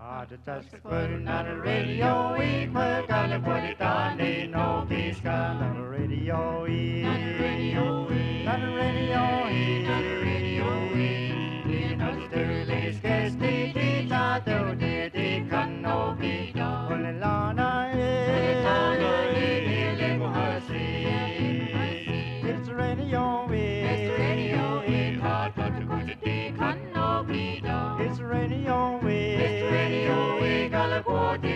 Putting on the radio, we put on the put it on, ain't no peace on the radio, not the radio, not the radio, not the radio, not the sterling, guess the guitar, the can no be done. Well, Lana, it's the radio, it's the radio, hard but the good can no be done. It's the radio, it's the radio, California,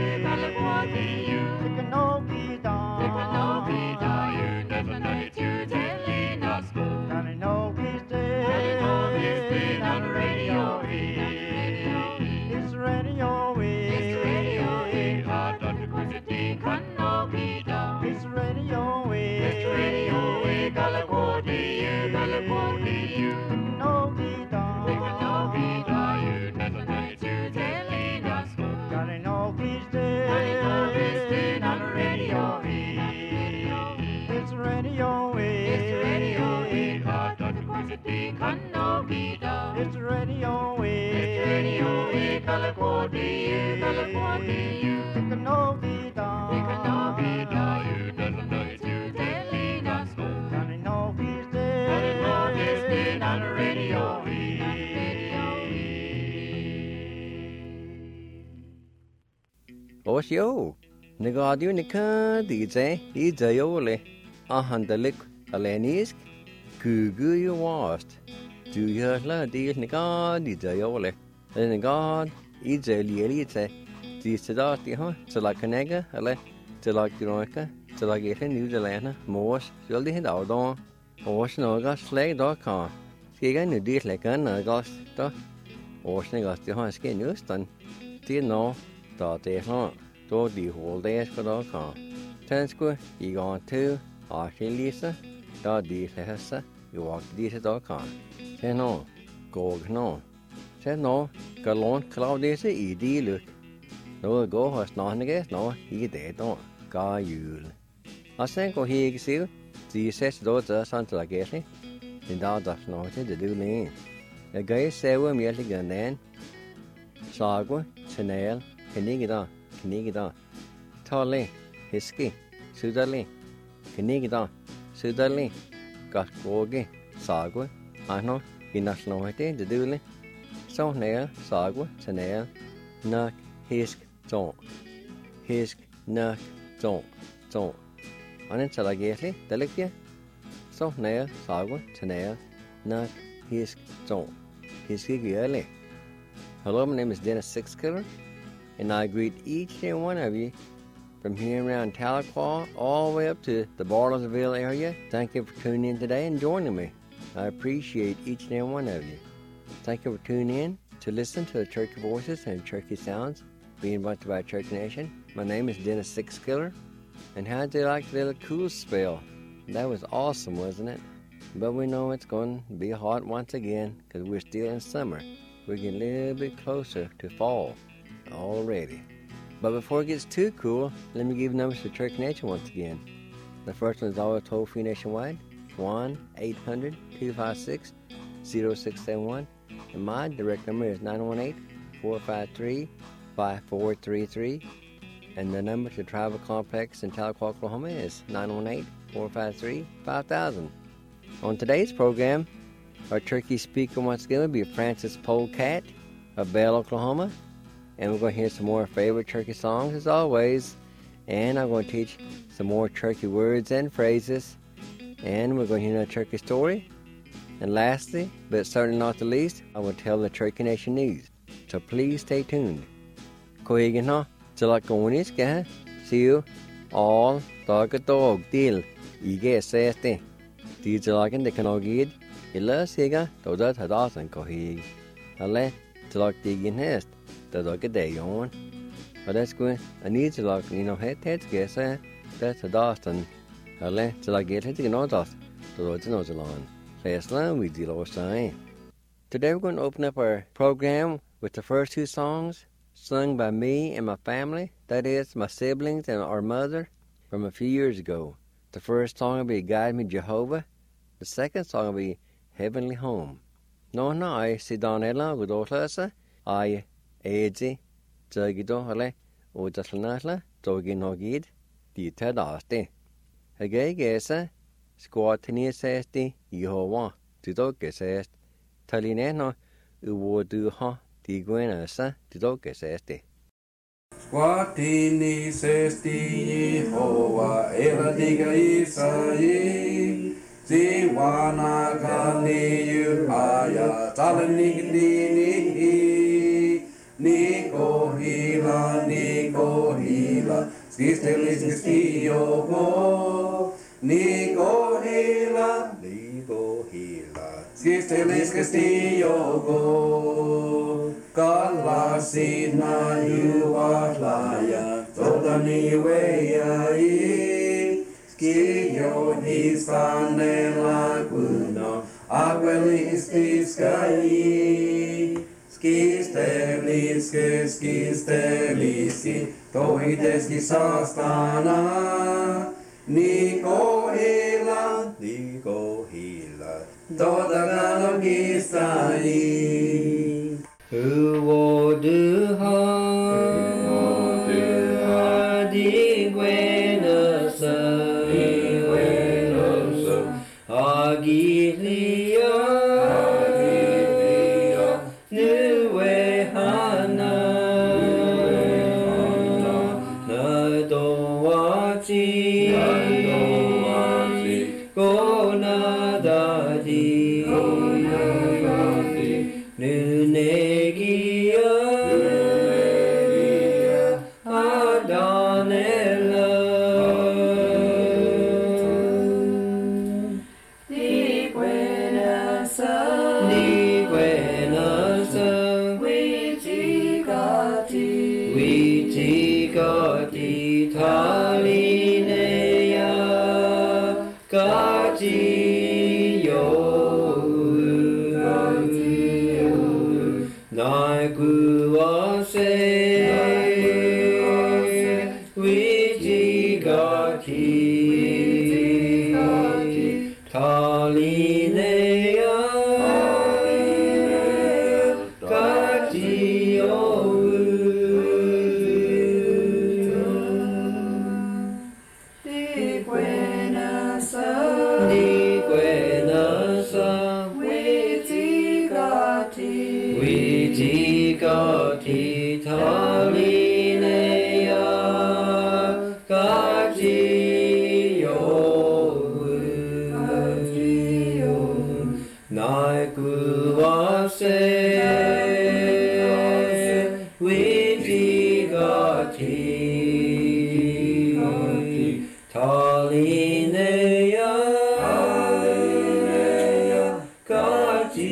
you can no be done. You can no be done. You never know it, you telling us good. Can I know he's dead? On the radio, it's the radio, it's the radio, hard but the good can no be done. It's the radio, it's the radio, California, you can no be done. You can no be done. You never know it, you telling us good. Can I know he's dead? On the radio, it's the radio, it's the radio, hard but the good can no be done. It's the radio, it's the radio, California, you can no be done. You can no be done. You never know it, you telling us good. Can I know he's dead? Can I know he's dead on the radio? Osio, Negadu Nika, DJ Ole, Ahandalik, Alenisk, Kugu you wast. Do you la deal Nika, DJ Ole, and God, Easily Elite, the Sedati, huh? Telakanega, Ale, Telakinoka, Telagation, New Zealand, Morse, Jolly Head out on, Oceanoga, Slag.com. Skigan, you did like an August, Oceanagas, the high skin Houston, did know. They do the whole days for the car. Tensque, you gone to Archilisa, the Hessa, you walk this dog car. Say no, go no. Say no, Galon, Claudius, E.D. look. No go has not against no, he dead on. Gar you. I think he see the says those Santa Gatti. The dog does not to do lean. The guy say we merely gun then. Sagua, Chanel. Knigida, Tolly, Hisky, Sudali, Knigida, Sudali, Gasbogi, Sagua, Ano, Inationality, the Dooley, So Nail, Sagua, Chanel, Nuck, Hisk, Don't, Hisk, Nuck, Don't, Unintelligently, Delicia, So Nail, Sagua, Chanel, Nuck, Hisk, Don't, Hisky early. Hello, my name is Dennis Sixkiller. And I greet each and one of you from here around Tahlequah all the way up to the Bartlesville area. Thank you for tuning in today and joining me. I appreciate each and every one of you. Thank you for tuning in to listen to the Turkey Voices and Turkey Sounds being brought to you by Turkey Nation. My name is Dennis Sixkiller. And how did you like the little cool spell? That was awesome, wasn't it? But we know it's going to be hot once again because we're still in summer. We're getting a little bit closer to fall already. But before it gets too cool, let me give numbers to Turkey Nation once again. The first one is always toll-free nationwide, 1-800-256-0671. And my direct number is 918-453-5433. And the number to Travel Complex in Tahlequah, Oklahoma is 918-453-5000. On today's program, our turkey speaker once again will be Francis Polecat of Bell, Oklahoma. And we're going to hear some more favorite turkey songs as always. And I'm going to teach some more turkey words and phrases. And we're going to hear a turkey story. And lastly, but certainly not the least, I will tell the Turkey Nation news. So please stay tuned. Koigin ha, Tilakonis ka, see you all dog deal. Ige seste. Di tilakin de kanogid, illa siga, dodat hadasan kohig. Ale, tilak digin hest. The day on. But that's good. I need to like, head guess that's a Dustin. I let till I get it to know that. The roads knows along. Last line we deal with time. Today we're going to open up our program with the first two songs sung by me and my family. That is, my siblings and our mother from a few years ago. The first song will be Guide Me Jehovah. The second song will be Heavenly Home. No, I see Don Ella with Otlasa. I Edzi, Jagido hale o jaslanasla jogin hogid di tadaste. Hagegesa squatini sesti Yehovah tidokesest talineno uwoduha di guenasa tidokeseste. Squatini sesti Yehovah eladiga Isai Ziwana kani yuhaya talanigdini Niko hila Skistelis skistiogo Niko hila Skistelis skistiogo Kalasina yuahlaya Todani weyai Skio histane laguno Aquelis sky Skisteliski Tohideski sastana Niko hila Todagano gistani Uwoduha di guenasa Agilia Nuehana Nadowachi Gonadadi Nunegia Adanela Di Buenasa Witigati Talinea Gati Naiguase Witigati Talinea Gati Di Buenasa Witigati Talinea Gati Naiguase Witigati Talinea Gati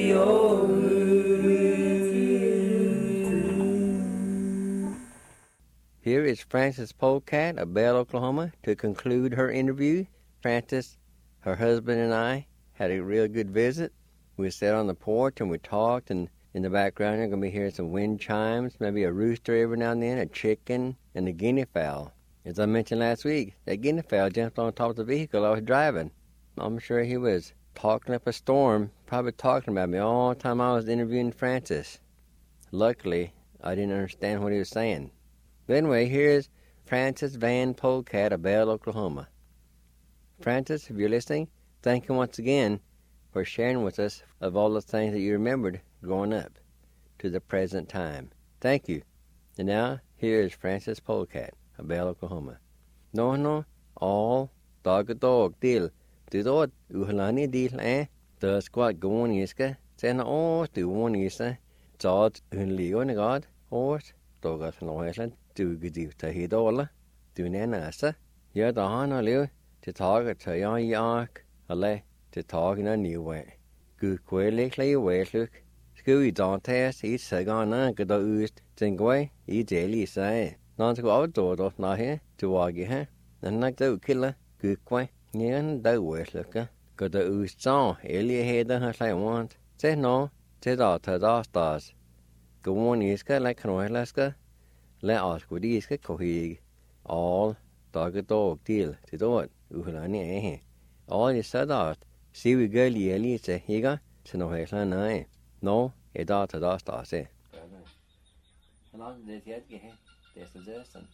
Here is Frances Polecat of Bell, Oklahoma, to conclude her interview. Frances, her husband, and I had a real good visit. We sat on the porch and we talked, and in the background you're going to be hearing some wind chimes, maybe a rooster every now and then, a chicken, and a guinea fowl. As I mentioned last week, that guinea fowl jumped on top of the vehicle I was driving. I'm sure he was talking up a storm, probably talking about me all the time I was interviewing Frances. Luckily, I didn't understand what he was saying. But anyway, here's Frances Van Polecat of Bell, Oklahoma. Frances, if you're listening, thank you once again for sharing with us of all the things that you remembered growing up to the present time. Thank you. And now, here is Frances Polecat of Bell, Oklahoma. No, all dog deal. Didot uhalani deal the squad going iska, send all to one isa, George Unleo God, horse, dogas no Iceland, do good to Hidola, do Nanasa, yet the Hana live to talk to yon yark, a lay to talk in a new way. Good quailly way look. Scooey don't test, each sagana, good oozed, Zingway, each daily say. Non to go outdoor of not here, to walk here, and like the killer, good quay, near the way looker. Got the oozed song, Elia head as I want. Say no, said all to the stars. Go on iska like Croalaska, let us go iska cohig. All dog deal to do it, Uhlani all you said out, see we girl yelly say higa, to no heslan. No, it ought to the stars. Long det jeg ikke have. Det er suggestion.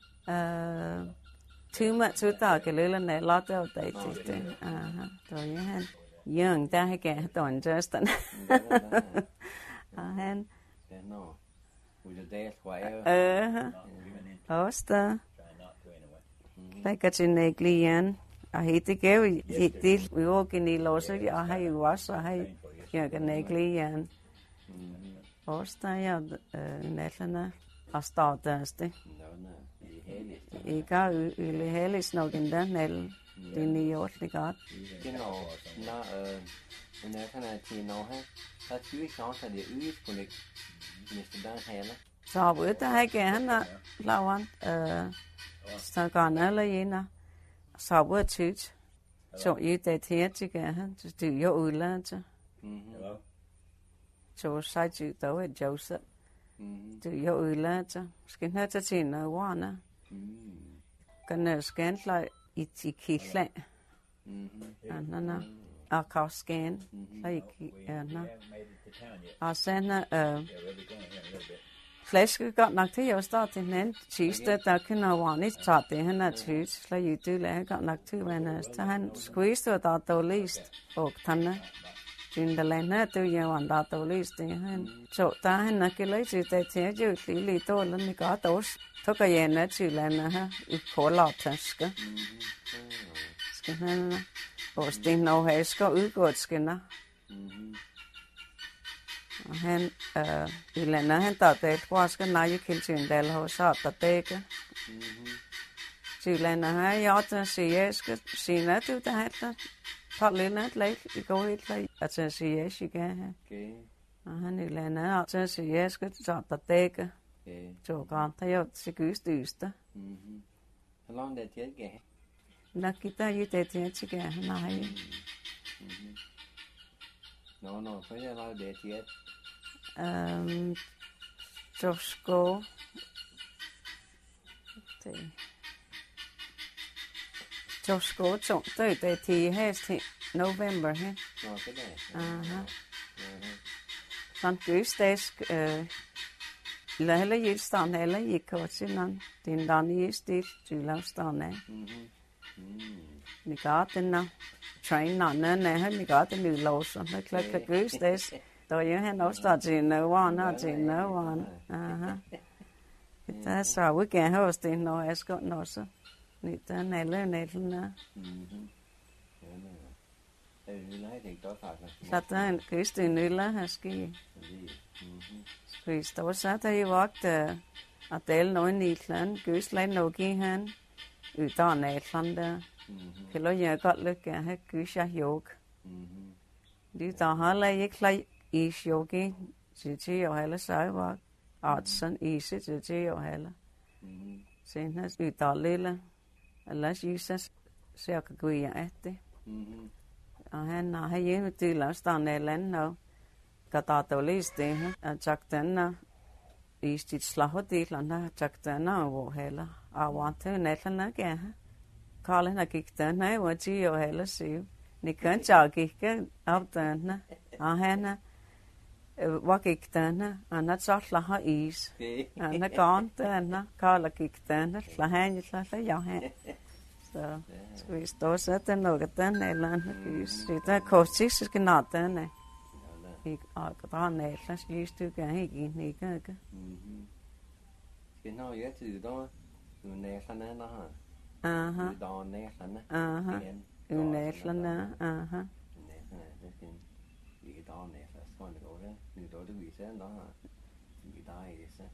Too much without a little net lot of dating. So you had young that again don't just and No. With the day whatever. Osta. Like at in Neglian. I hate to go. We walk in the loss. I was. I can Neglian. Osta, ja, Nellana. I started. I går yle helst nok endda nel det nye år det godt. Det når når kan jeg til når her. Der tyve chancer det ude på det. Mr. Dan heller. Så ved der har gerne lavet så kan eller ena. Så ved tyt. Så i det her til gerne. Så det jo udlandet. Så sagde du dog at Joseph. Det jo udlandet. Skal have til noget varne. Kan jeg scanne i kilden, anna, og kan scanne anna, og sende flæske godt nok til at starte den anden sidste, der kan være ikke tage det, han er tyt, så jeg dyler godt nok til, så han squeeze der dårligst, og tanne, den der lander, det er jo en der dårligst, så der han er ikke lidt til det til, jo lille dårligt, godt også. Så kan jeg naturligvis her i Kålautenske. Skal han og Sten og Hasker udgået skinner. Og han i landet han der det var skal nej kilden der hos der dække. Tylandet her jeg der siger jeg skal sige at du der har par lidt lidt i går helt lidt at jeg siger jeg skal have. Og han i landet så siger jeg skal der dække. Så kan jeg jo sikkerhedsdyste. Hvor langt er det ikke? Nok kita i det ikke nej. Nå, for jeg laver det ikke. Så skal det. Så skal det til hest november her. Nå, det er. Sådan gøsdags Heller julstan heller gick åt sidan. Den dagen i stil julavstan. Ni gatorna, trainarna, ni gatorna utlåser. Det klart gøsdags. Då är han också till någon. Det är så vi kan ha oss det når jag ska nå så. Ni där nällorna. Så der en kyste nyller her ski. Krist, og så der I vagt at del nogen i klan, gysland nok i han. Utan Nederland der. Kan jeg godt lykke at have gysja jog. Det der har jeg ikke is yogi, til og heller sig var. Artsen is til og heller. Sen has utan lille. Ellers Jesus så kan gå i efter. Og han har hjemme til at stande Nederland og Gatato liste at chakten i sit slahodil og chakten og heller og vante Nederland igen. Karlen har gik den her og de og heller se. Ni kan ikke op den og han var gik den og han så slag is. Han kan den Karl gik den slag han ja han. Så skal vi stå så den noget den eller så der kostisk skal nå den. Ik drar næsler lige stykker ikke. Skal nå jeg til då. Du næslerne der har. Du næslerne. Du næslerne. Vi der næsler sådan går det. Nu då det viser der har. Vi der er så.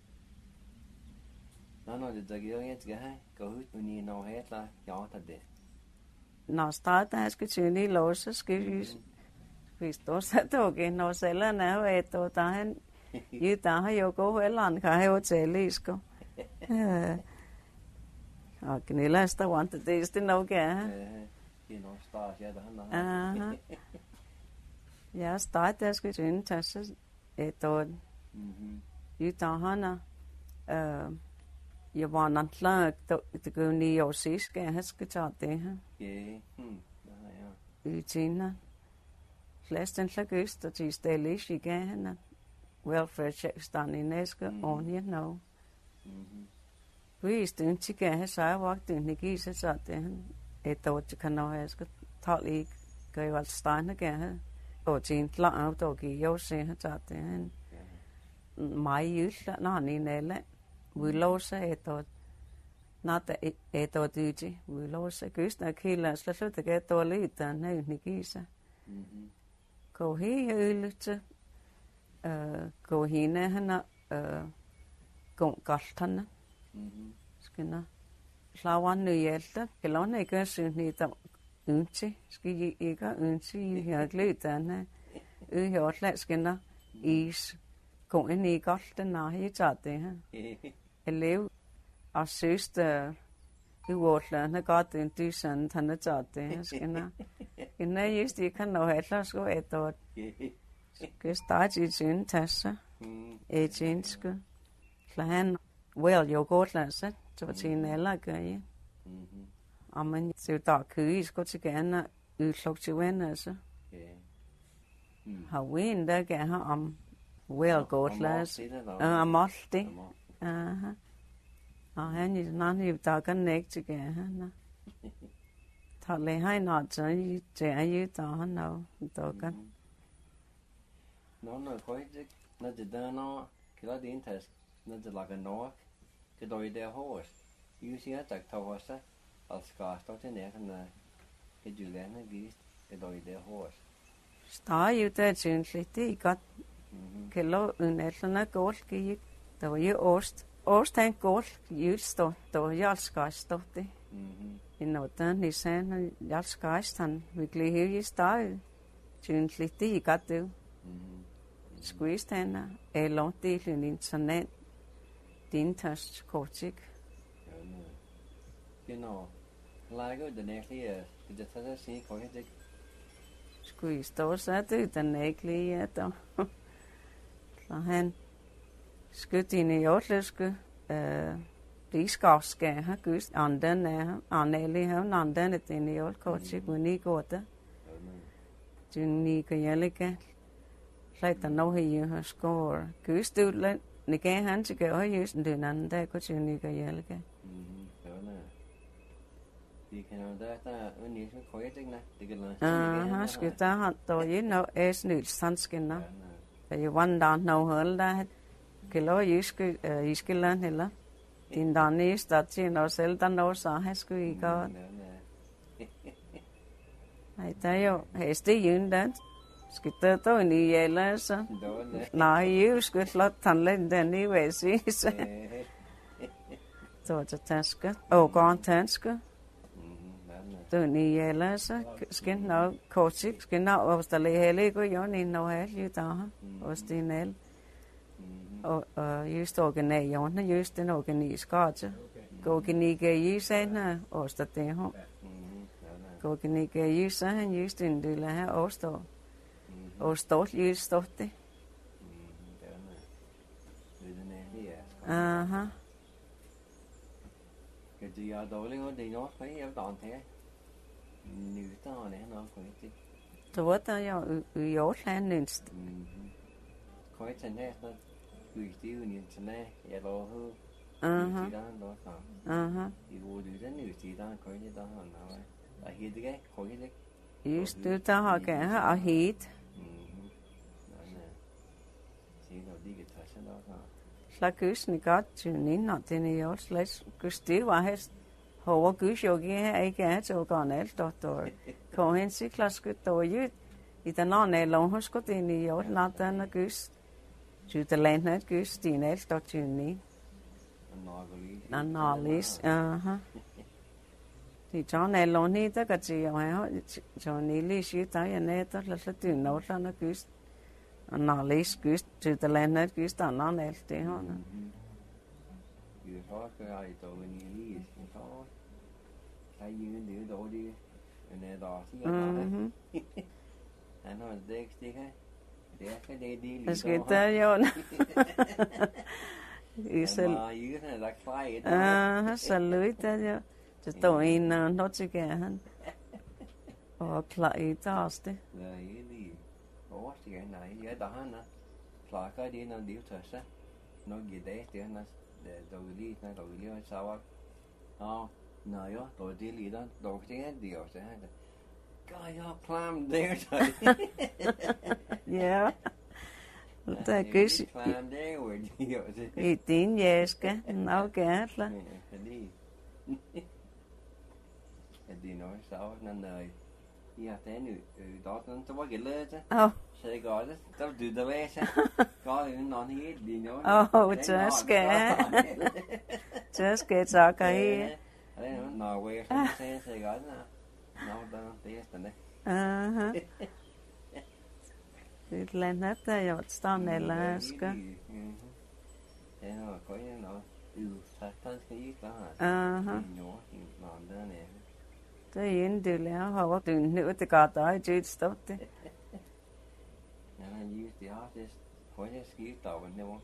Når det der gør jeg skal have. Gå ud og ni når heller ja det. Når starter skal til i låse skal vi står så toge når sælgerne er og der han jo der har jo gå eller kan have hotel i sko. Og knæler der want det er nok ja. Det når start ja der han. Ja start der skal til tasse et år. Jo der han jeg var nok langt det går ni år sidst skal jeg skal tage det her. Ja. I Tina. Flest en slag øst og til stille i igen. welfare checks done in Neska on you know. We stund til at have walked in the geese at den. Et år til kan nå jeg skal tale ikke gør jo alt stegne gerne. Og til en lang af dog i jo se at den. Mig jul når ni nelle. Vi låser et år. Not et år dyte. Vi låser gøsner kilder så det kan dog lidt den her i geese. Gå her ylute. Gå hende han gå galterne. Skinna. Slawan nu hjælter. Gelon ikke synes ni der ynte. Skal ikke ynte i her gløderne. Hørt skinna. Is. Gå ind i galten når I tager det her. Elev og søster i Wortland godt en dysen han tager det her skinna. Skinna just ikke kan nå heller sko et år. Skal starte i sin tasse. Et jinske. Klahan. Well, jo godt læse. Så var til en eller gør og man så der kø skal til gerne udsluk til venner så. Har vi en der gerne om well godt læse. Målte. Aha. Og han er nærmere der kan ikke til gerne. Taler han noget så i det der han nu der kan. Når det når det der når kan det indtages når det lager nok. Det dog i det hos. I siger at der var så at skaffe til nærheden af julerne gist. Det dog i det hos. Stadig jo der synes det er godt. Kan lov en eller godt gik. Der var jo ost han godt julstå. Der var jo skaffe det. I nåden i sagen jeg skaffe han virkelig helt stadig. Synes det er godt det. Squeeze han eller det en internet. Din tørst kortik. Genau. Lager den egentlig det der sig kortik. Skulle I stå så det den egentlig der. Så han skulle dine jordløske de skal have gøst anden er anelig have anden det dine jordkortik men ikke godt der. Du ni kan jælke. Slet der nå her har skår gøst ud Nikke han til gør just den anden der kunne til nikke hjælke. Vi kan jo der unik så korrekte det kan lade. Skal der han der jo nå snydt sandskinner. Der jo vandrer nå hold der. Kan lov I skal lande heller. Din der næste til når selv der når så han skulle I godt. Nej der jo heste jyn der. Skal der dog en i eller så. Nej, jeg skulle flot tandlæg den i væsig. Så det taske. Og gården taske. Du en i eller så. Skal nok kortik. Skal nok opstille hele ikke. Og jeg er nå her. Der og Stinel. Og just organisationen. Just den organisationen. Organisationen. Og så det her. Organisationen. Just en del af her. Og står. Og stort ljus stort det. Aha. Kan du gøre dårligt og det nok fordi jeg dårligt her. Nyder det her nok fordi. Så var der jo i Jordland nødst. Køj til næsten. Du er stiv i internet. Jeg lover hu. Aha. Aha. I hvor du den nødst i der køj det der han. Der hedder det ikke køj det. Just det der har gerne og het. Slaggøsene godt til en og den er jo slet gøst var hest. Hårde gøs jo ikke er til at gå alt og kom hen sig klaskøt og jo i den andre lov hos godt ind i jo langt den er gøs. Så det land er gøs din alt og til en. Analys. Aha. Det John Elon i der kan sige jo John Ellis i der er net og lidt det når der er gøs. Analys gøst til det land er gøst anden alt det her. Vi har gør i dag en lille så kan I det dårligt men det der siger han har det ikke stikker det er det lille det skal der jo Isel der klar salut der jo det står en noget til han og klar i taste nej det overstiger nej jeg der han plaka di na diu tasa no gide ti na dogli sawa no yo to di li da do ti dio se Kaya climb there. Yeah. Ta kys Climb there where dio se. I din jeske. Nå gærla. Di no sawa na nei. Ja, den dat dan te wat geleden. Oh. Så det går det. Der du der var så. Går det nån helt di no. Jeske tager i. Det no way så det går det. No, det er det. Aha. Det lander der jo stand eller skal. Ja, có những nó thật thân cái đó. Aha. Nhỏ thì làm đó nè. Det er du lærer har du nu til gata i dit stort. Ja, han just det har det. Får jeg skidt av det nu.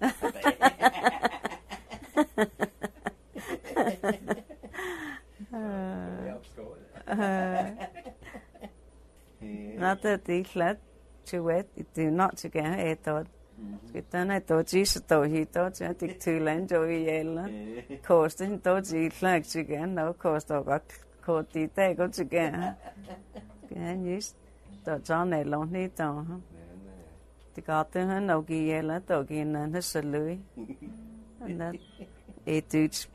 Not that the flat to wet it do not to get it thought. Sitten ei tosi tohi tosi tik tylen joi ella. Kostin tosi flag to get no cost of koti te go to get. Can just to John ei long ni to. The gata han no gi ella to gi nan salui. And that it dudes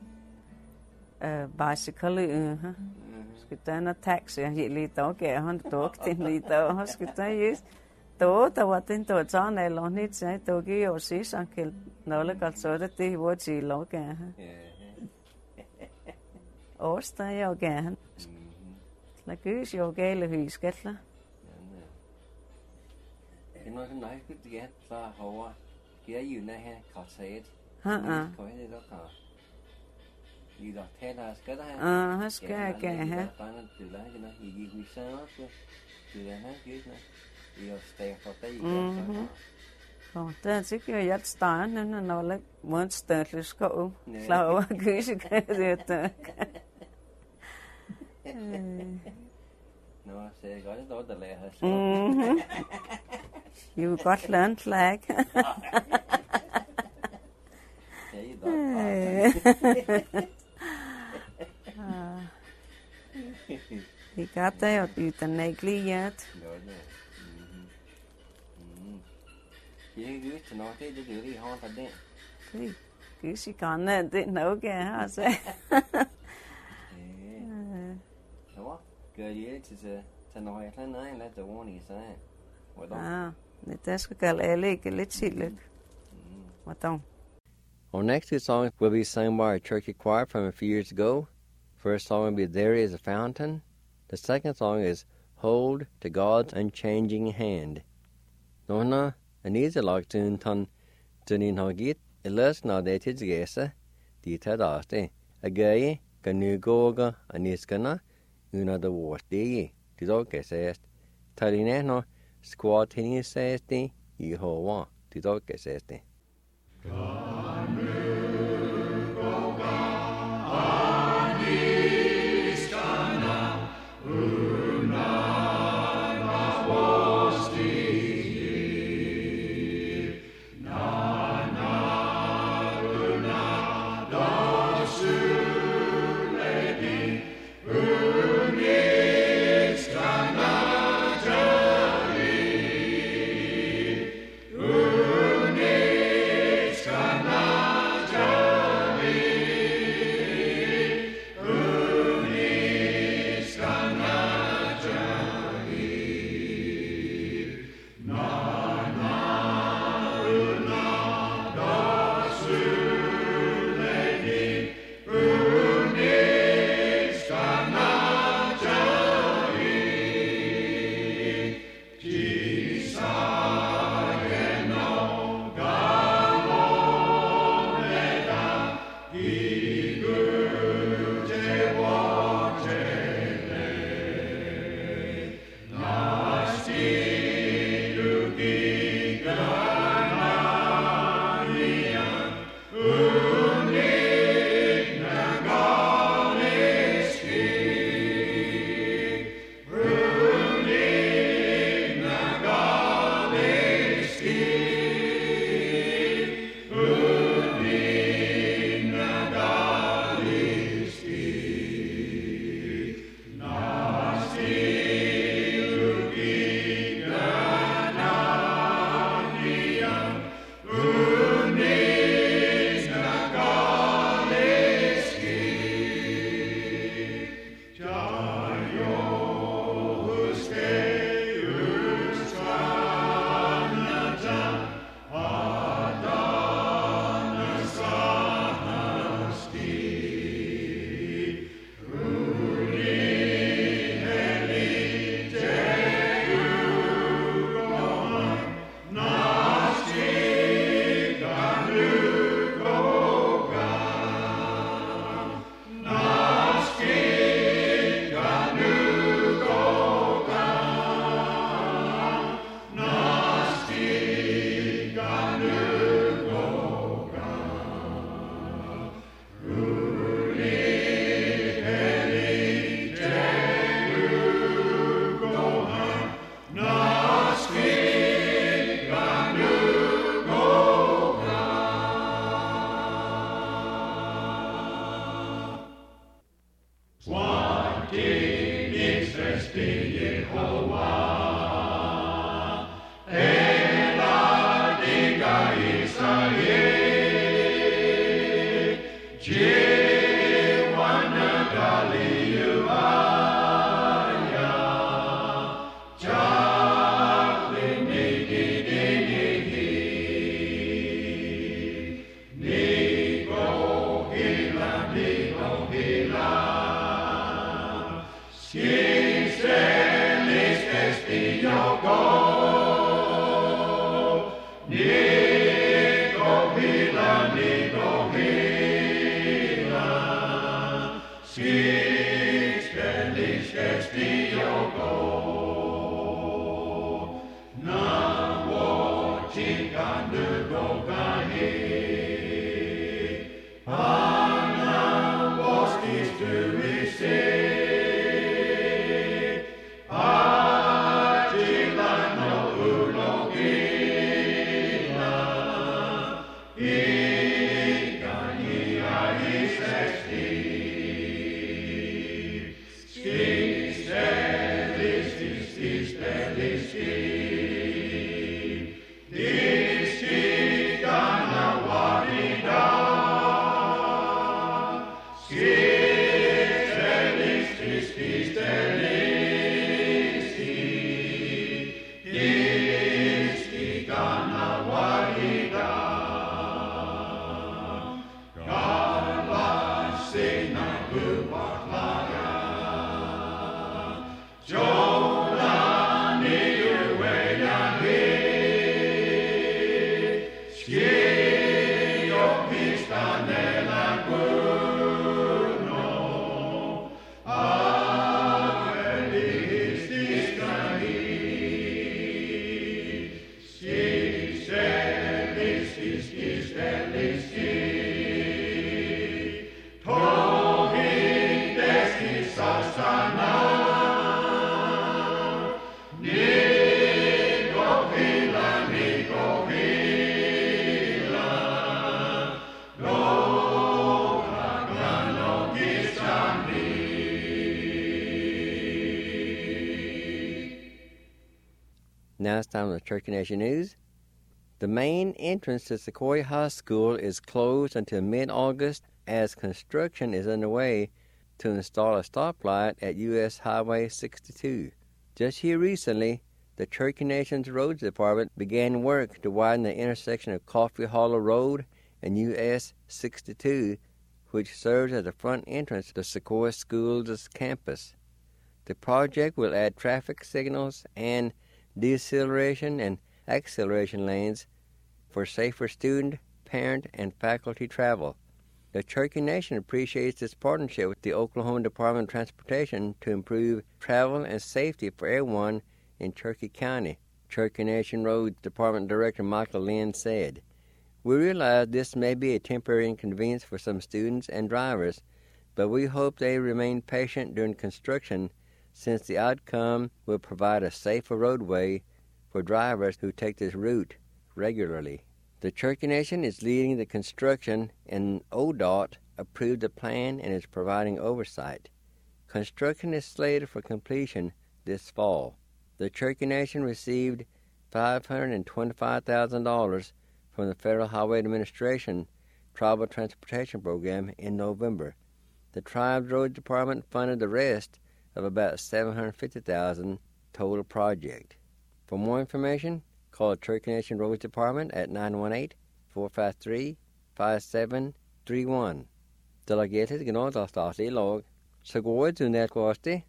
bicycle Sitten a taxi hi li to ke han to tin li to sitten just to vatin to John ei long ni sai to gi o si sankel no le kal so det ti wo chi lo ke. Osta jo ke. La kys jo gele hyskella. Det er noget nej godt det så over. Giver jo nær her kalset. Ko det der ka. I der tæller skal der. Skal ke ha. Bare det der ikke noget i vi så så. Det er han givet nær. I er stæk for det. Og der sikkert jeg starter når der må støtte skov. Klar over kys kan det. Nå, så jeg godt det der lærer. You got learned flag. I got that utan ägglighet. Jeg er godt til noget, det er lige hårdt af det. Kys I kan det nok altså. Gør det til noget jeg kan nej, lad det ordentligt sige. Det skal gælde alle ikke lidt tidligt. Hvordan? Our next two songs will be sung by our church choir from a few years ago. First song will be There Is a Fountain. The second song is Hold to God's Unchanging Hand. Nona, an easy like tune ton tunin hagit, elas na de tijgesa, di tadaste, a gay, ganugoga, aniskana, una the worst de, tidoke says, tarineno, squat hini says de, Yehovah, tidoke says de. Ska Now it's time for the Cherokee Nation News. The main entrance to Sequoia High School is closed until mid-August as construction is underway to install a stoplight at U.S. Highway 62. Just here recently, the Cherokee Nation's Roads Department began work to widen the intersection of Coffee Hollow Road and U.S. 62, which serves as the front entrance to Sequoia Schools' campus. The project will add traffic signals and deceleration and acceleration lanes for safer student, parent, and faculty travel. The Cherokee Nation appreciates its partnership with the Oklahoma Department of Transportation to improve travel and safety for everyone in Cherokee County, Cherokee Nation Roads Department Director Michael Lynn said. We realize this may be a temporary inconvenience for some students and drivers, but we hope they remain patient during construction since the outcome will provide a safer roadway for drivers who take this route regularly. The Cherokee Nation is leading the construction, and ODOT approved the plan and is providing oversight. Construction is slated for completion this fall. The Cherokee Nation received $525,000 from the Federal Highway Administration Tribal Transportation Program in November. The Tribe's Road Department funded the rest of about $750,000 total project. For more information, call the Turkey Nation Roads Department at 918-453-5731. Delegated gnod av statlig lov, så går det netkosti,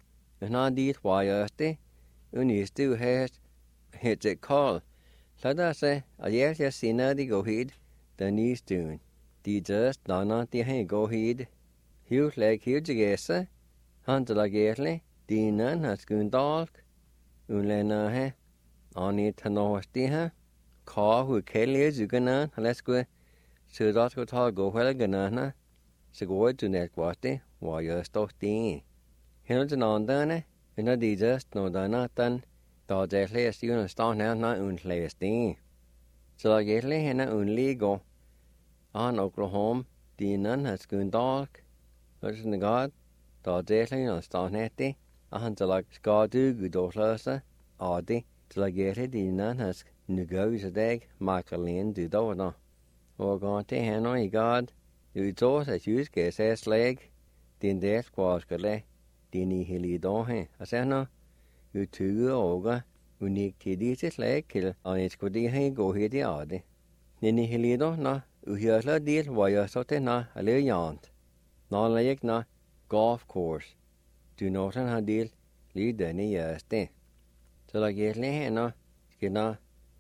og dit wajøsti, uniste uhest, hette call. Lada se, at jeg sinna de go hid, den nistuen. De just nana de hen go hid. Hugh leg hugegese, han delegatli, dinan has gundalk, unlena he, ani tanosti he, ka hu kelly zuganan, let's go, so that go ta go well ganana. Så går det net kvarte, hvor jeg står sten. Hende til nandane, under de just når danatan, da det læst i under stand her, når undlæst sten. Så der gælder hende undligo. Han Oklahoma, dinan har skundalk, og sådan godt, da det læst under stand her det, og han til at skade gudårsløse, og det til at gælde dinan har skundgøse dæk, makrelen det dog. Og går til hende i god, du tog sig tyske sig slag, din der skvarskale, din i hele dagen. Og så når du tyge åger, unik til disse slag, og jeg skulle det her gå helt i ade. Den i hele dagen, når uhjørsler del, hvor jeg så til når, eller jant. Når jeg når golf course, du når sådan har del, lige denne jørste. Så der gælder hende, skal når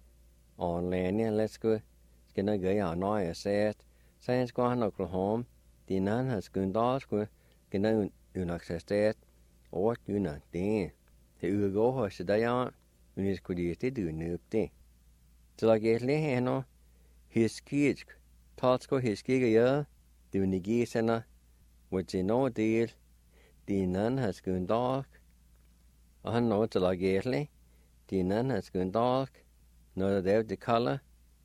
online, eller skal når gøre når jeg sæt, Sen skal han Oklahoma, din anden har skundal skulle gennem unaksestet og unak det. Det udgår hos det der, men skulle det du nøb det. Så der gælder hende, hiskisk, talsko hiskige gjør, du nigiserne, hvor til noget del, din anden har skundal, og han når til der gælder, din anden har skundal, når det kalder,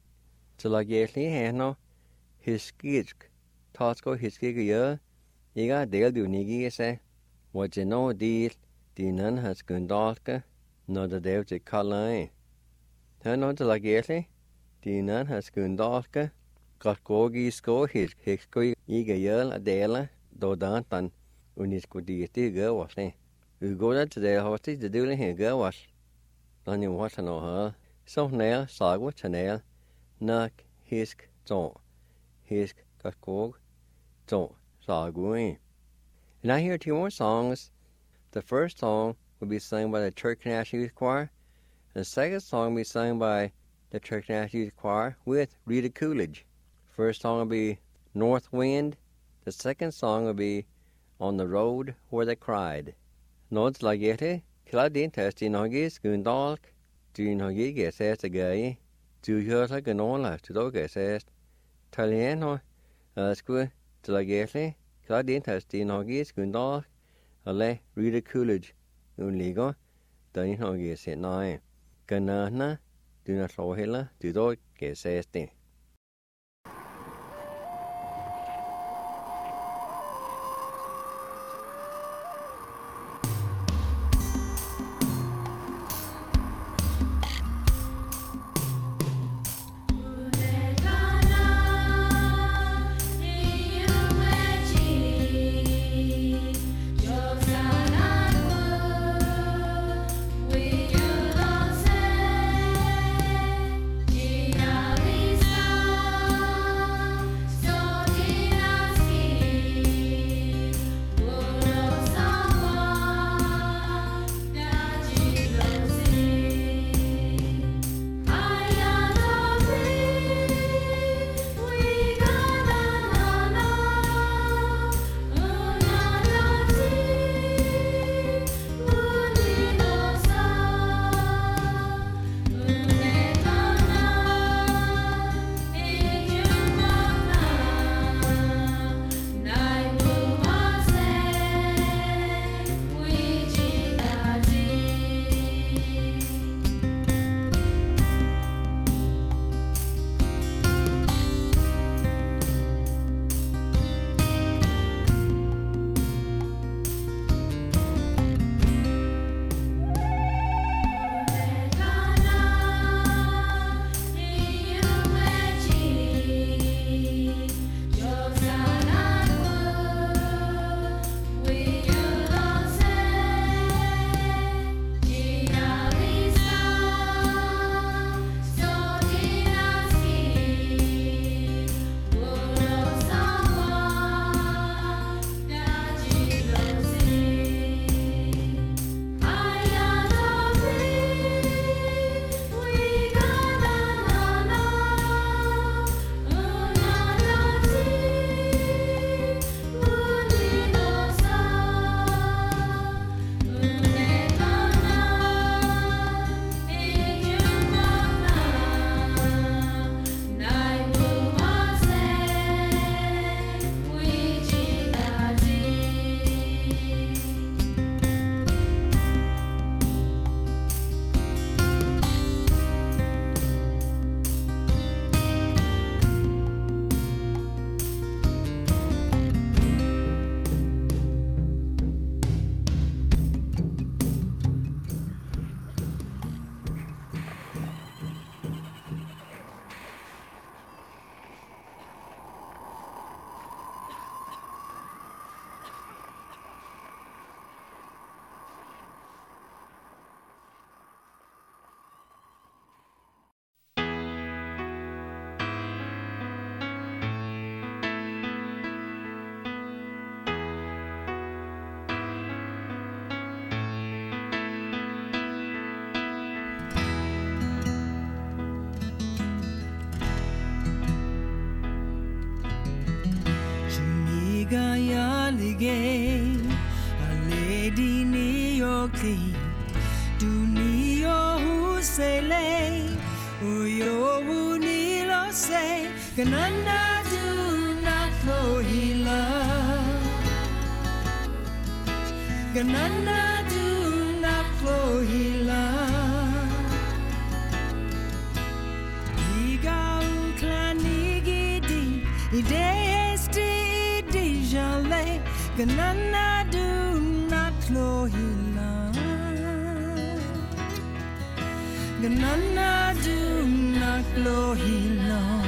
så der gælder hende, hiskisk, talsko hiskige gjør, ikke er del du nigise, hvor til noget del, din anden har skundalke, når det til kalder. Han når til der gælder, din anden har skundalke, godt gå i sko hiskige ikke gjør at dele, då dantan, unisko det gør også. Vi går der til det hos det døle her gør også. Når ni var sådan noget, så nær sago til nær, nok hisk så. Hisk kakog to sagui. And I hear two more songs. The first song will be sung by the Turkey National Youth Choir, and the second song will be sung by the Turkey National Youth Choir with Rita Coolidge. First song will be North Wind. The second song will be On the Road Where They Cried. Nods lagete, kladin testi nogis gundalk, du nogi gesest agay, du hørte genola to do gesest. Italiano, skulle til at gælde, klart det har sten nok skundal, og lad Rita Coolidge ligger, der ikke har set nej. Ganana, du når slå heller, du dog kan sige det. We Igaya lige, a lady Niyoki, Dunio Husele, Uyo Unilo say, Ganana do not flow hila. Ganana do not flow hila. Iga uklanigidi, idesti dijale. Ganana do not flow hila. Ganana do not flow hila.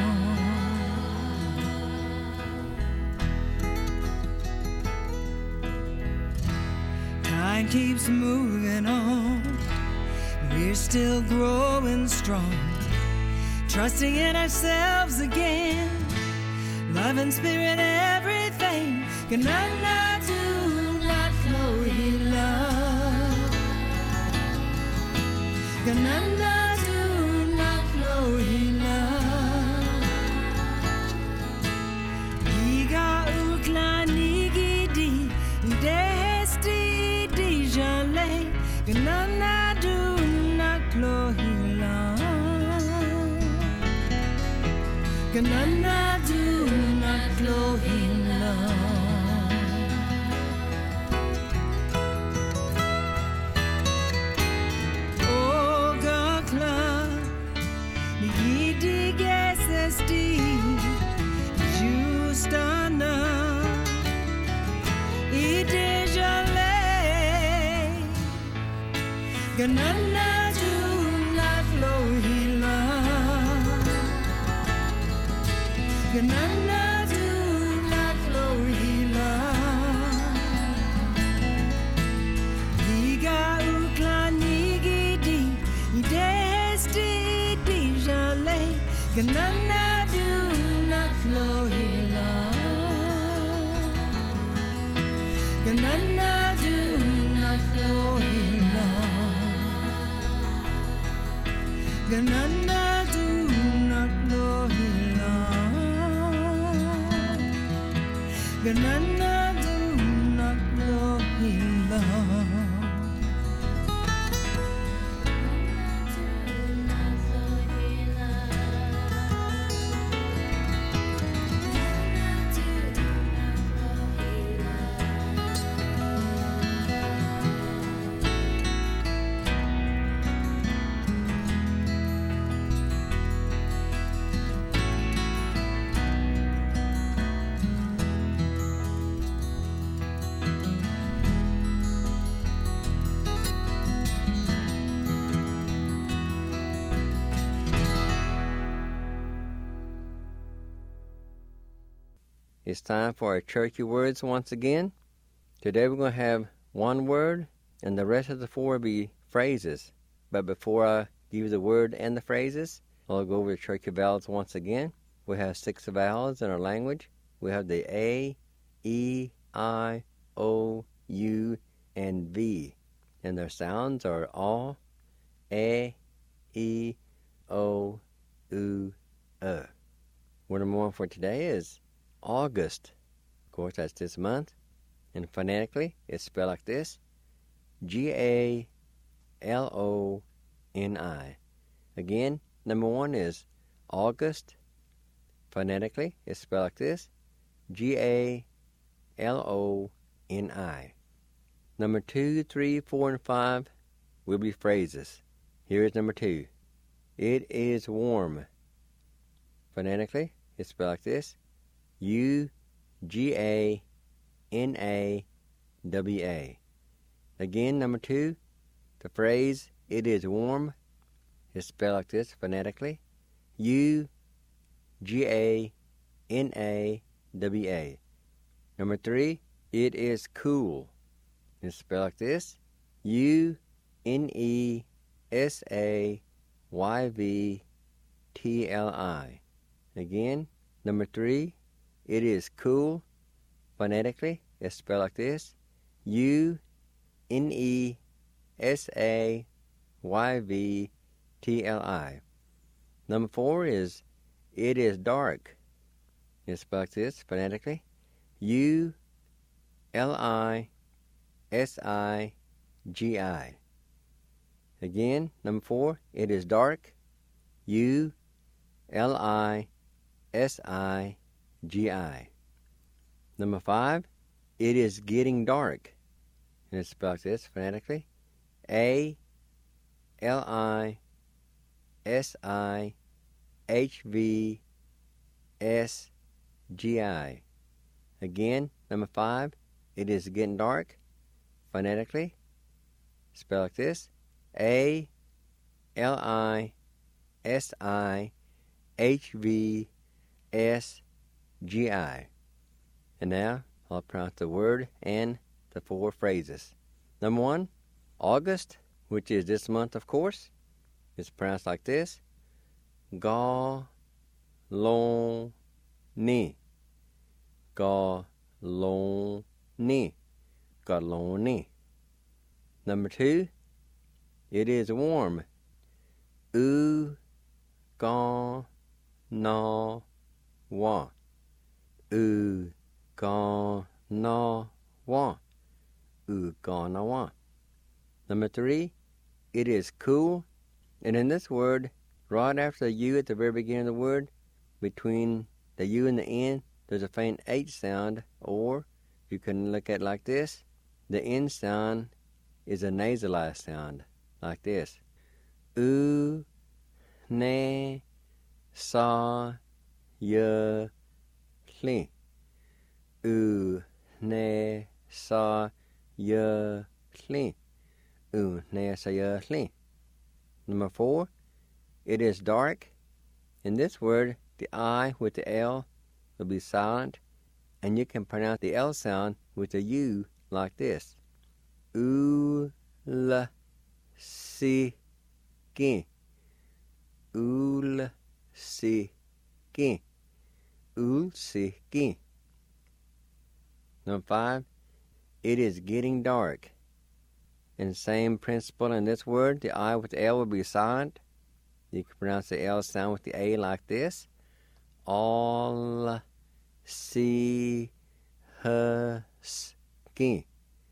Time keeps moving on. We're still growing strong, trusting in ourselves again. Love and spirit, everything. Ganana do not flow hila. Ganana do not flow hila. Iga ukla nigidi, desti dijale. Ganana do not flow hila. Ganana do not flow hila. Justana, idejale. Ganana do not flow hila. Ganana do not flow hila. Liga ukla nigidi, idesti dijale. Ganana do not flow hila. Ganana do not flow hila. Ganana do not flow hila. Ganana do not flow hila. It's time for our churchy words once again. Today we're going to have one word, and the rest of the four will be phrases. But before I give you the word and the phrases, I'll go over the churchy vowels once again. We have 6 vowels in our language. We have the A, E, I, O, U, and V. And their sounds are A, E, O, U, Word number 1 for today is August. Of course, that's this month. And phonetically, it's spelled like this: Galoni. Again, number 1 is August. Phonetically, it's spelled like this: Galoni. Number 2, 3, 4, and 5 will be phrases. Here is number 2. It is warm. Phonetically, it's spelled like this: Uganawa. Again, number 2, the phrase "it is warm" is spelled like this phonetically: Uganawa. Number 3, it is cool. It's spelled like this: Unesayvtli. Again, number 3, it is cool. Phonetically, it's spelled like this: Unesayvtli. Number 4 is it is dark. It's spelled like this phonetically: U-L-I-S-I-G-I. Again, number 4, it is dark. U-L-I-S-I-G-I. Number 5, it is getting dark. And it's spelled this phonetically. A-L-I-S-I-H-V-S-G-I. Again, number 5, it is getting dark. Phonetically, spelled like this. A-L-I-S-I-H-V-S-G-I. And now, I'll pronounce the word and the 4 phrases. Number 1, August, which is this month, of course. It's pronounced like this. Ga-long-ni. Ga-long-ni. Ga-long-ni. Number 2, it is warm. U-ga-na-wa. U-ga-na-wa. U-ga-na-wa. Number 3, it is cool. And in this word, right after the U at the very beginning of the word, between the U and the N, there's a faint H sound, or you can look at it like this. The N sound is a nasalized sound, like this. U, ne, sa, ya, li. U, ne, sa, ya, li. U, ne, sa, ya, li. Number 4, it is dark. In this word, the I with the L will be silent, and you can pronounce the L sound with the U like this. U-l-si-ki. U-l-si-ki. U-l-si-ki. Number 5, it is getting dark. And same principle in this word, the I with the L will be silent. You can pronounce the L sound with the A like this. All-si-hus-ki.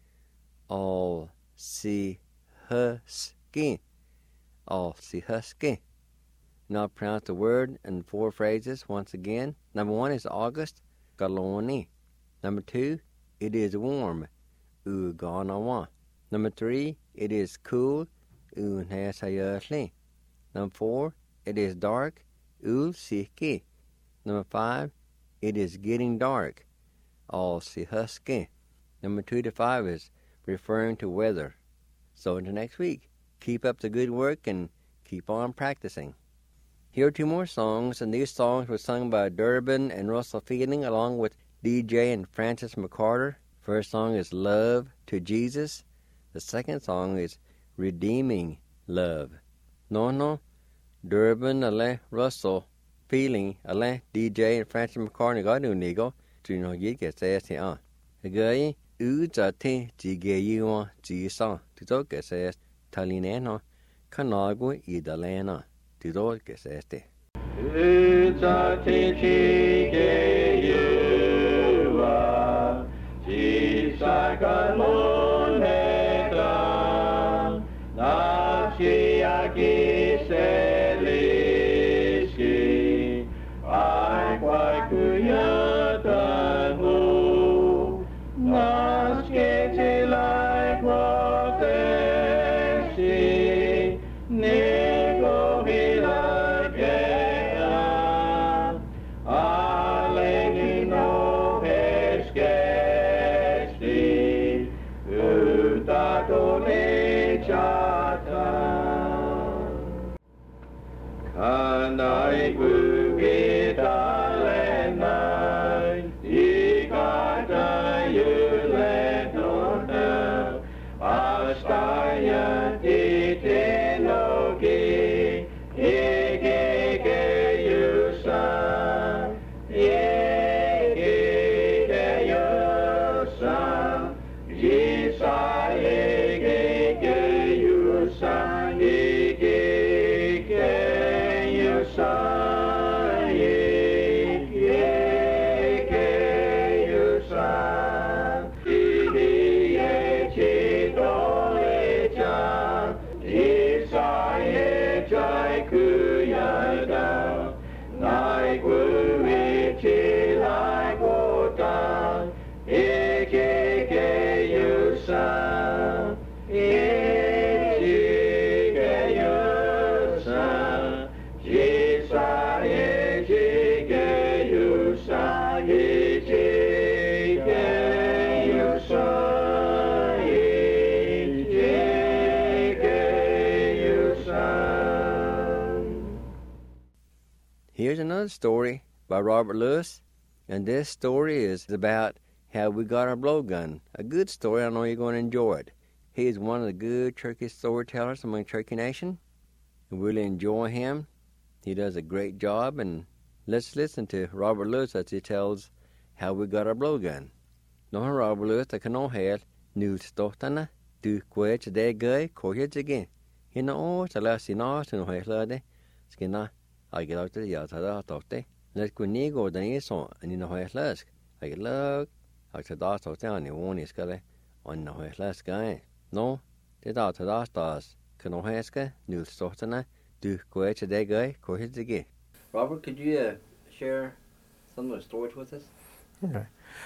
All-si-hus-ki. All-si-hus-ki. Now I'll pronounce the word in 4 phrases once again. Number 1 is August. Ga-long-ni. Number 2, it is warm. U-ga-na-wa. Number 3, it is cool. U-ne-sa-ya-li. Number 4, it is dark. U-si-ki. Number 5, it is getting dark. All-si-hus-ki. Number 2 to 5 is referring to weather. So until next week, keep up the good work and keep on practicing. Here are 2 more songs, and these songs were sung by Durbin and Russell Fielding along with DJ and Francis McCarter. First song is Love to Jesus. The second song is Redeeming Love. No, Durbin ale Russell Fielding ale DJ and Francis McCartney got new nigo to no get says here. Again, za te jigeyu ji sa to talk says Talineno Kanago idalena to talk says te. Za te jigeyu ji sa kaloneta na shiaki seliski ai kwai kuyatahu na skete like wateshi nego hilakea aleni no heskesti utatone chata kanai kugitalena another story by Robert Lewis, and this story is about how we got our blowgun. A good story. I know you're going to enjoy it. He is one of the good Cherokee storytellers among Cherokee Nation. We really enjoy him. He does a great job, and let's listen to Robert Lewis as he tells how we got our blowgun. Nå har Robert Lewis the kan helt newsstottarna du quet de guy courage again. Hina o tala sina to helade skina I get out the yata tote. Let go nigo the iso and in the helast. I look I to da tote on the one is gale on the helast guy. No, the da to da stars can heska newsstottarna du quet de guy courage again. Robert, could you share some of the stories with us? Okay.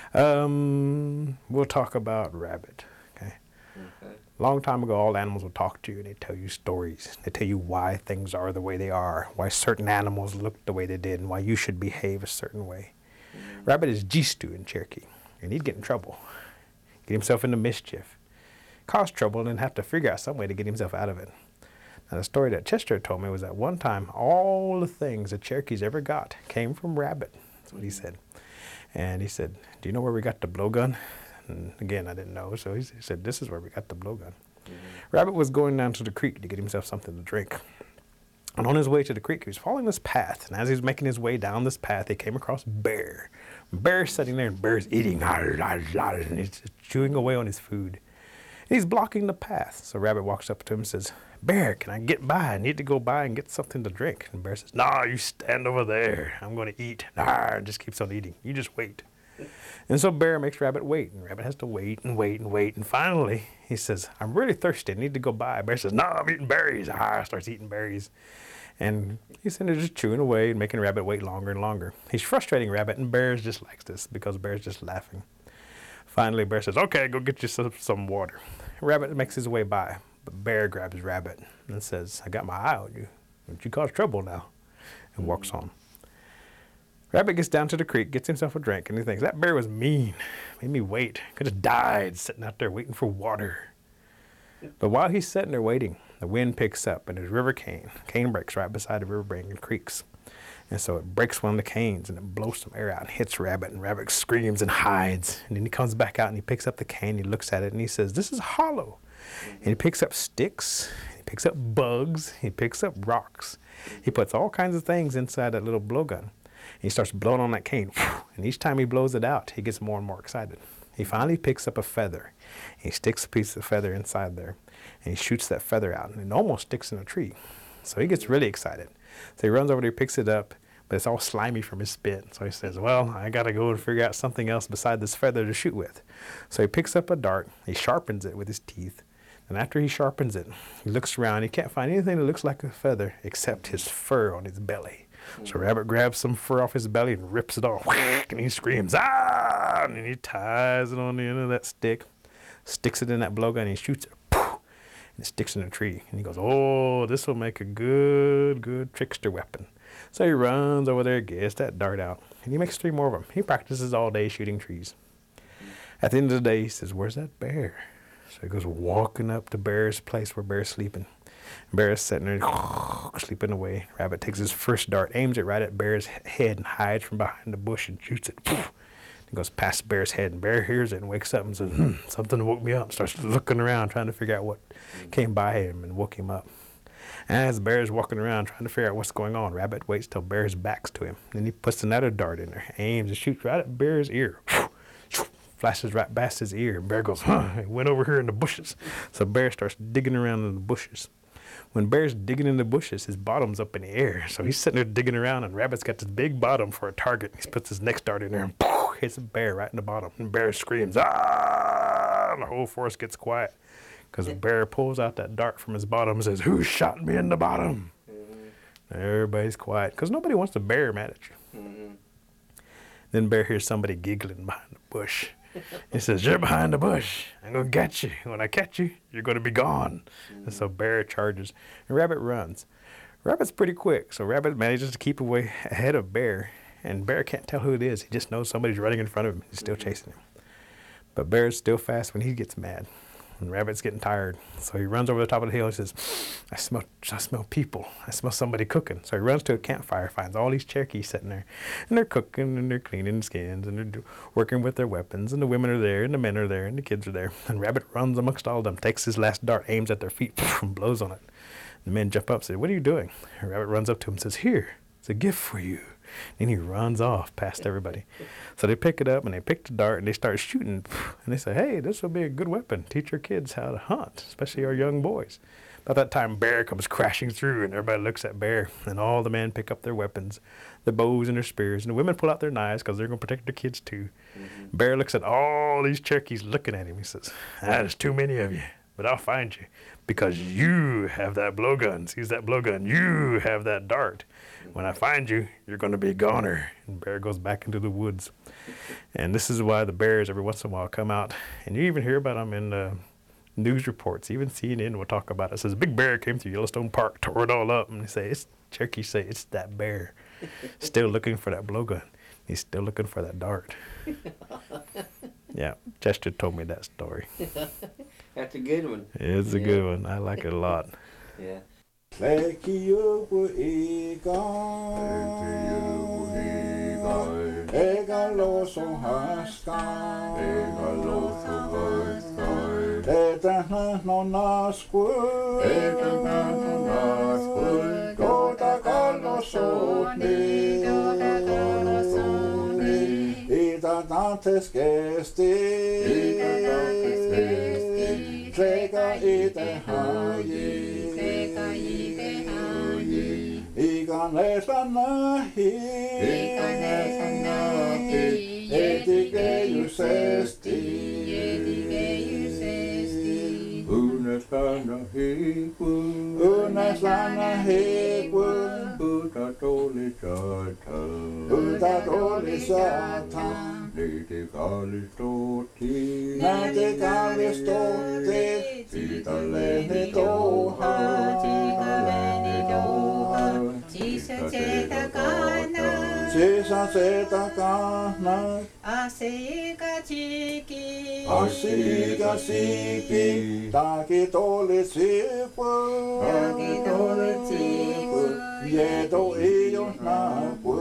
We'll talk about rabbit. Okay. Long time ago, all animals will talk to you and they tell you stories. They tell you why things are the way they are, why certain animals look the way they did, and why you should behave a certain way. Rabbit is Jistu in Cherokee, and he'd get in trouble, get himself into mischief, cause trouble, and then have to figure out some way to get himself out of it. Now, the story that Chester told me was that one time, all the things the Cherokees ever got came from rabbit. That's what he said. And he said, do you know where we got the blowgun? And again, I didn't know. So he said, this is where we got the blowgun. Rabbit was going down to the creek to get himself something to drink. And on his way to the creek, he was following this path. And as he was making his way down this path, he came across Bear. Bear's sitting there, and Bear's eating. And he's chewing away on his food. And he's blocking the path. So Rabbit walks up to him and says, Bear, can I get by? I need to go by and get something to drink. And Bear says, nah, you stand over there. I'm going to eat. Nah, just keeps on eating. You just wait. And so Bear makes Rabbit wait. And Rabbit has to wait and wait and wait. And finally, he says, I'm really thirsty. I need to go by. Bear says, nah, I'm eating berries. Starts eating berries. And he's sitting there just chewing away and making Rabbit wait longer and longer. He's frustrating Rabbit, and Bear just likes this because Bear's just laughing. Finally, Bear says, okay, go get you some water. Rabbit makes his way by. But Bear grabs Rabbit and says, I got my eye on you. Don't you cause trouble now? And walks on. Rabbit gets down to the creek, gets himself a drink, and he thinks, that bear was mean. Made me wait. Could have died sitting out there waiting for water. But while he's sitting there waiting, the wind picks up and there's river cane. Cane breaks right beside the river bank and creeks. And so it breaks one of the canes and it blows some air out and hits Rabbit, and Rabbit screams and hides. And then he comes back out and he picks up the cane, he looks at it and he says, this is hollow. And he picks up sticks, he picks up bugs, he picks up rocks. He puts all kinds of things inside that little blowgun. He starts blowing on that cane. And each time he blows it out, he gets more and more excited. He finally picks up a feather. He sticks a piece of feather inside there. And he shoots that feather out. And it almost sticks in a tree. So he gets really excited. So he runs over there, picks it up. But it's all slimy from his spit. So he says, well, I got to go and figure out something else beside this feather to shoot with. So he picks up a dart. He sharpens it with his teeth. And after he sharpens it, he looks around. He can't find anything that looks like a feather except his fur on his belly. So Rabbit grabs some fur off his belly and rips it off. And he screams, ah! And he ties it on the end of that stick, sticks it in that blowgun, and he shoots it. And it sticks in a tree. And he goes, oh, this will make a good trickster weapon. So he runs over there, gets that dart out, and he makes 3 more of them. He practices all day shooting trees. At the end of the day, he says, where's that bear? So he goes walking up to Bear's place where Bear's sleeping. Bear's sitting there sleeping away. Rabbit takes his first dart, aims it right at Bear's head, and hides from behind the bush and shoots it. He goes past Bear's head, and Bear hears it and wakes up and says, something woke me up. Starts looking around, trying to figure out what came by him and woke him up. As Bear's walking around trying to figure out what's going on, Rabbit waits till Bear's back's to him. Then he puts another dart in there, aims and shoots right at Bear's ear. Flashes right past his ear. Bear goes, it went over here in the bushes. So Bear starts digging around in the bushes. When Bear's digging in the bushes, his bottom's up in the air. So he's sitting there digging around, and Rabbit's got this big bottom for a target. He puts his next dart in there and hits Bear right in the bottom. And Bear screams, ah! And the whole forest gets quiet because Bear pulls out that dart from his bottom and says, who shot me in the bottom? Everybody's quiet because nobody wants to bear mad at you. Then Bear hears somebody giggling behind the bush. He says, you're behind the bush. I'm going to get you. When I catch you, you're going to be gone. And so Bear charges, and Rabbit runs. Rabbit's pretty quick, so Rabbit manages to keep away ahead of Bear, and Bear can't tell who it is. He just knows somebody's running in front of him. He's still chasing him. But Bear's still fast when he gets mad. And Rabbit's getting tired. So he runs over the top of the hill and says, I smell people. I smell somebody cooking. So he runs to a campfire, finds all these Cherokees sitting there. And they're cooking and they're cleaning skins and they're working with their weapons. And the women are there and the men are there and the kids are there. And Rabbit runs amongst all of them, takes his last dart, aims at their feet, and blows on it. The men jump up and say, what are you doing? And Rabbit runs up to him and says, here, it's a gift for you. And he runs off past everybody. So they pick it up and they pick the dart and they start shooting. And they say, hey, this will be a good weapon. Teach our kids how to hunt, especially our young boys. About that time, Bear comes crashing through and everybody looks at Bear. And all the men pick up their weapons, their bows and their spears. And the women pull out their knives because they're going to protect their kids too. Mm-hmm. Bear looks at all these Cherokees looking at him. He says, there's too many of you, but I'll find you because you have that blowgun. Seize that blowgun. You have that dart. When I find you, you're going to be a goner. And Bear goes back into the woods. And this is why the bears every once in a while come out. And you even hear about them in news reports. Even CNN will talk about it. It says, a big bear came through Yellowstone Park, tore it all up. And they say, Cherokees say, it's that bear. Still looking for that blowgun. He's still looking for that dart. Yeah, Chester told me that story. That's a good one. It's a good one. I like it a lot. Yeah. Ega loso haskai, Eta no naskui, Kota kalosoni, Ita tantes gesti, Treka ite haji, Ikan lesanahi, Etikeius esti, Unes lana hipun, Utatoli satan, Nete kalistoti, Tita leni toha, Sisa seta kana, Asika siki, Taki toli sipu, Yedo iyo napu,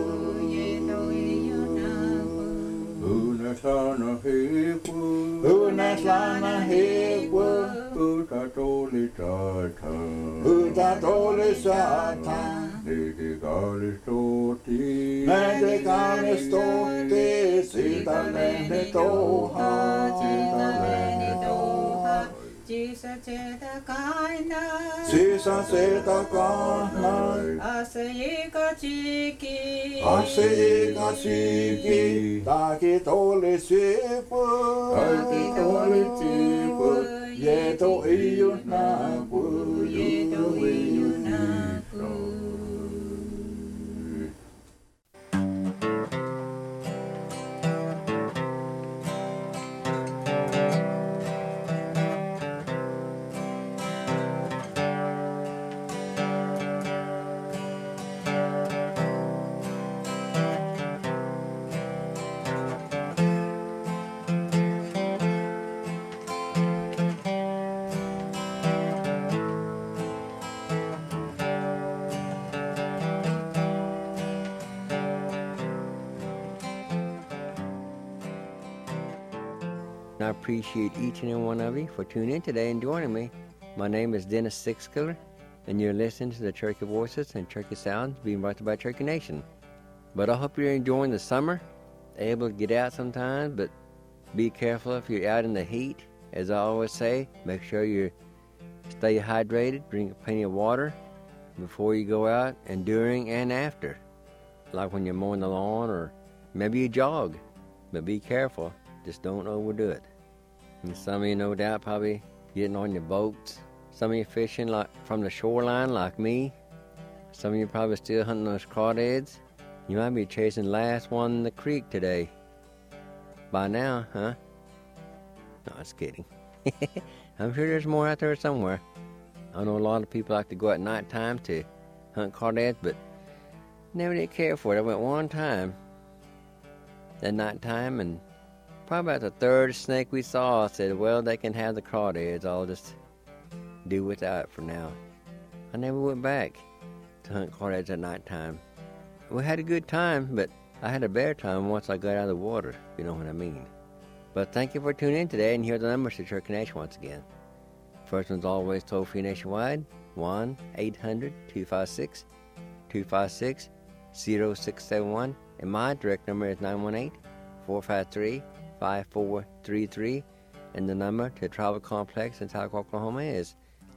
Unes lana hipu, Utatoli satan, Nete kalistoti, Sita leni toha, Sisa seta kana, Asika chiki, Taki toli sipu, Yedo iyo napu, I appreciate each and every one of you for tuning in today and joining me. My name is Dennis Sixkiller, and you're listening to the Cherokee Voices and Cherokee Sounds being brought to you by Cherokee Nation. But I hope you're enjoying the summer, able to get out sometimes, but be careful if you're out in the heat. As I always say, make sure you stay hydrated, drink plenty of water before you go out and during and after. Like when you're mowing the lawn or maybe you jog, but be careful. Just don't overdo it. And some of you, no doubt, probably getting on your boats. Some of you fishing like from the shoreline like me. Some of you probably still hunting those crawdads. You might be chasing the last one in the creek today. By now, huh? No, just kidding. I'm sure there's more out there somewhere. I know a lot of people like to go at nighttime to hunt crawdads, but never did care for it. I went one time at nighttime and probably about the third snake we saw said, well, they can have the crawdads. I'll just do without for now. I never went back to hunt crawdads at night time. We had a good time, but I had a better time once I got out of the water, if you know what I mean. But thank you for tuning in today, and here are the numbers to Church Connection once again. First one's always toll-free nationwide, 1-800-256-0671, and my direct number is 918-453-5433, and the number to Travel Complex in Tulsa, Oklahoma is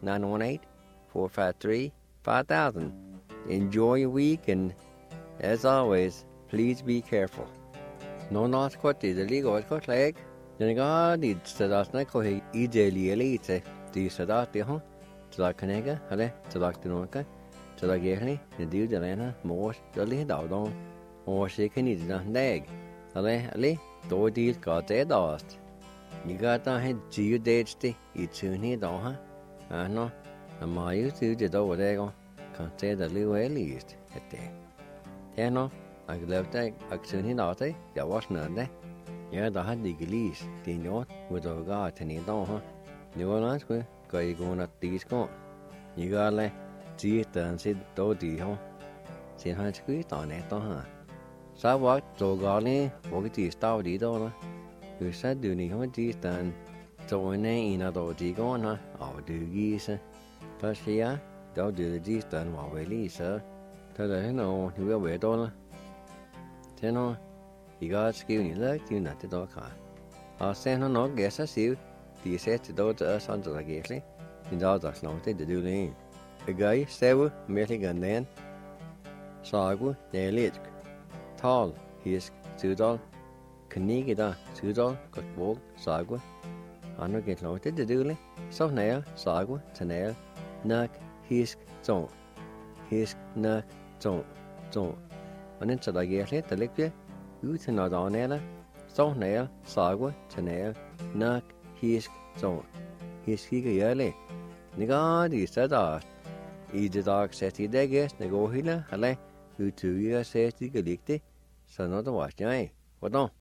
918-453-5000. Enjoy your week, and as always, please be careful. No not quite the legal got leg. Then God did Sadat Nako Ijeli Elite, the Sadat the Hon, to la Canega, Ale, to la Tinoka, to la Gehli, the Dew de Lena, Morse, Dolly Dowdon, or she can eat the leg. Ale, do deal got dead dust. You got that head Geo Dagety, eat soon he doha. I know, and my used to the door there can't say the little at least at there. Yeah, no. I love that action in the there was none. Yeah, the had the glees, the yacht with a guard and it on her. New Orleans, go you going at these gone. You got like, see it and said, do the home. See how it's good on it, huh? So I walked to Garley, walked the star the dollar. You said, do you want this done? So when they in a dodgy gone, huh? I'll do geese. First here, don't do the geese done while we leave, sir. Tell her, no, you will wear dollar. Thế nó, thì có skill như lớp chứ nào tới đó cả. Xem nó ghé sát xíu, thì sẽ từ đó tới sang từ là ghé đấy, thì đó là nó tới từ lên. Cái gái xéo mấy cái gần đen, sài của để liệt, tall, hisk, sưu đol, khnĩ cái đó, sưu đol, cột bốc, sài của, nó cái nó tới từ lên, sau này sài của, thế này, nấc, hisk, trộn, hisk, nấc, trộn, trộn. Anh nên sẽ ghé hết từ lịch chứ, cứ thế nào đó nè là, sau này sai quá, thế này nấc hisk trộn, hisk cái gì vậy? Nếu có thì sẽ đó, ý thì đó sẽ thì để ghé, nếu có hiểu là, hay là, cứ thử cái sẽ thì cái lịch đấy, sau đó đó vào chơi, vào đâu?